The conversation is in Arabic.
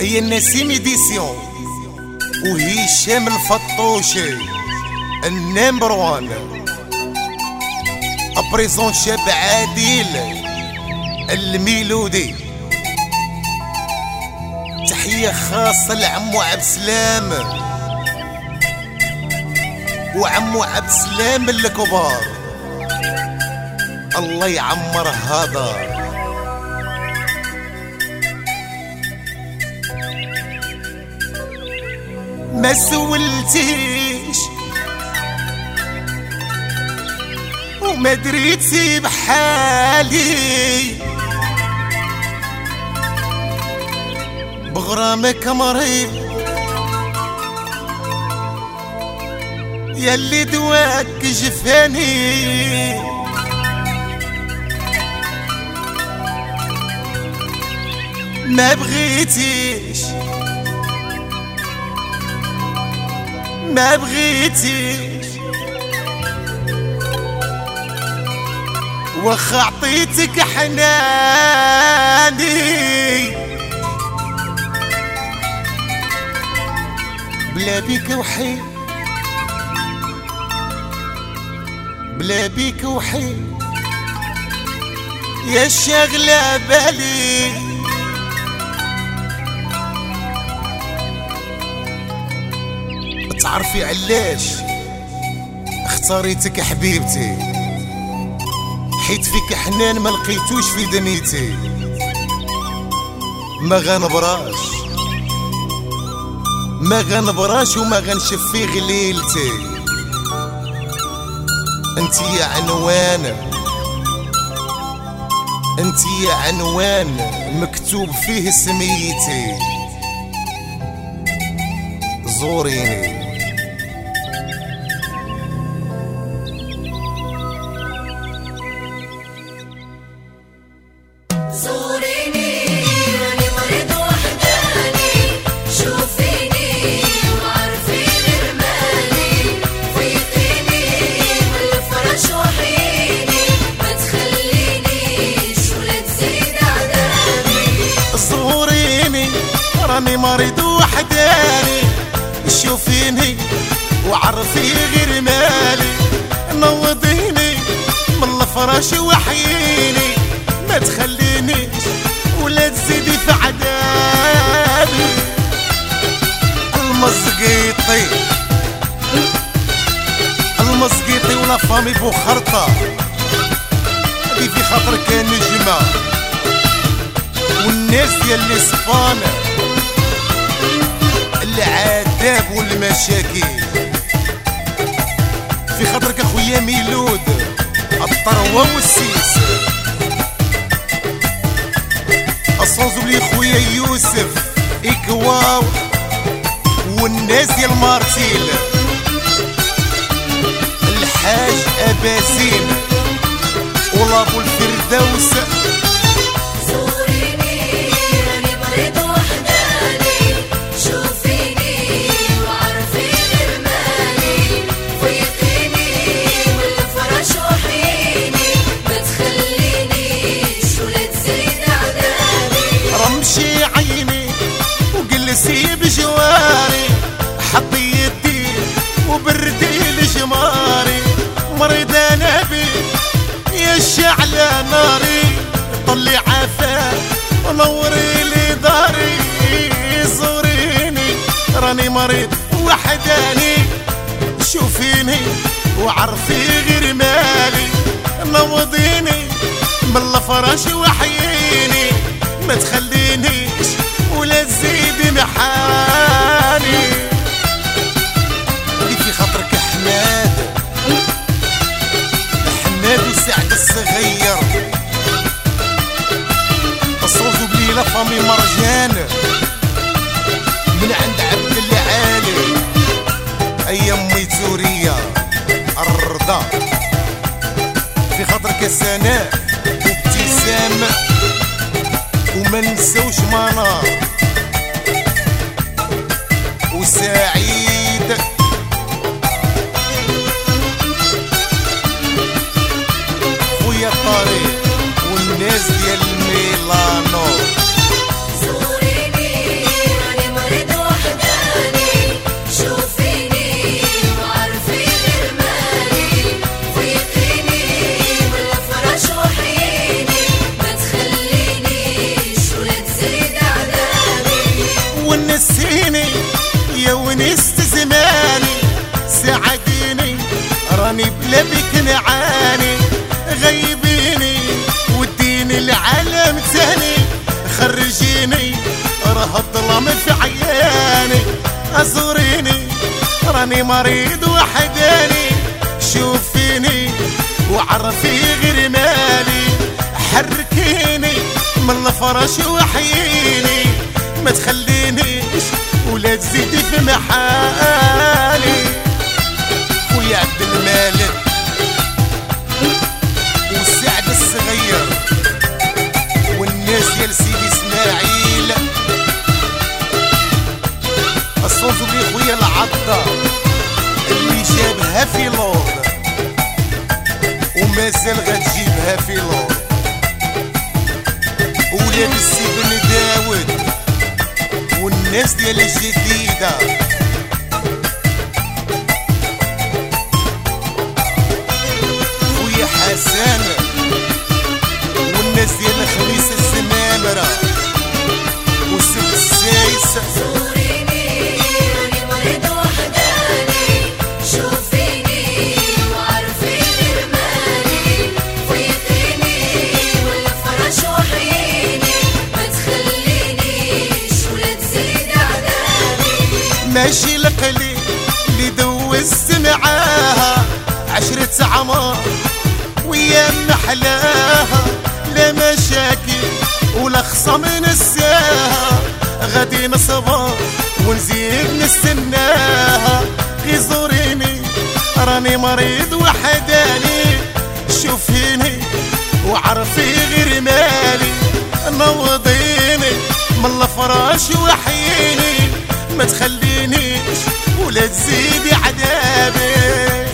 هي النسيم إديسيون وهشام الفطوشي النمبر وان ابريزون شاب عادل الميلودي. تحية خاصة لعمو عبد السلام وعمو عبد السلام الكبار، الله يعمر هذا. ما سولتيش وما دريتي بحالي، بغرامك مريض ياللي دواك جفاني، ما بغيتيش ما بغيتيش واخا عطيتك حناني، بلا بيك وحيد بلا بيك وحيد يا شاغلة بالي. تعرفي علاش اختاريتك حبيبتي؟ حيت فيك حنان ما لقيتوش في دنيتي، ما غنبراش وما غنشفي غليلتي. انت يا عنوان مكتوب فيه سميتي، زوريني. راني مريض وحداني، شوفيني وعرفي غير مالي، نوضيني من الفراش وحييني، ما تخلينيش ولا تزيدي في عذابي. المزقيطي ولا فامي بوخرطة هادي في خاطر كان نجمة، والناس ديال اسبانيا العذاب والمشاكل في خاطرك اخويا ميلود الطروة والسيس. اصوزو لي خويا يوسف اكواو والناس ديال مارتيل، الحاج اباسين ولابو الفردوس. سيب جواري حطي يدي وبردي لجماري، مريض انا بي يا شعلة ناري، طلي عافاك ونوري لي داري. زوريني راني مريض وحداني، شوفيني وعرفي غير مالي، نوضيني من الفراش وحييني، ما تخلينيش ولا تزيدي محالي. اللي في خاطرك حماد وسعد الصغير، تصوزوا بلي لا فامي مرجان من عند عبد العالي، ايام ميتورية الرضا في خاطرك سناء وابتسام، وما نسوش منار وسعيد. خويا طارق والناس ديال ميلانو، زوريني خرجيني راه الظلام في عياني، ازوريني راني مريض وحداني، شوفيني وعرفي غير مالي، حركيني من الفرش وحييني، ما تخلينيش ولا تزيدي في محالي. خويا عبد المالك وسعد الصغير والناس ديال سيدي اسماعيل، الصوزولي خويا العضة اللي جابها في لور ومازال غتجيبها في لور، ولاد السي بن داود والناس ديال الجديدة، خويا حسن والناس ديال خميس الزمامرة وسب السايس. زوريني راني مريض وحداني، شوفيني وعرفي غير مالي، فيقيني ولا فرش وحييني، ما تخلينيش ولا تزيد عذابي. ماشي القليل اللي دوزت معاها 10 عمر ويام محلاها، لا مشاكل ولا خصم نساها، غادي نصبر ونزيد نستناها. غي زوريني راني مريض وحداني، شوفيني وعرفي غير مالي، نوضيني من الفراش وحييني، ما تخلينيش ولا تزيدي عذابي.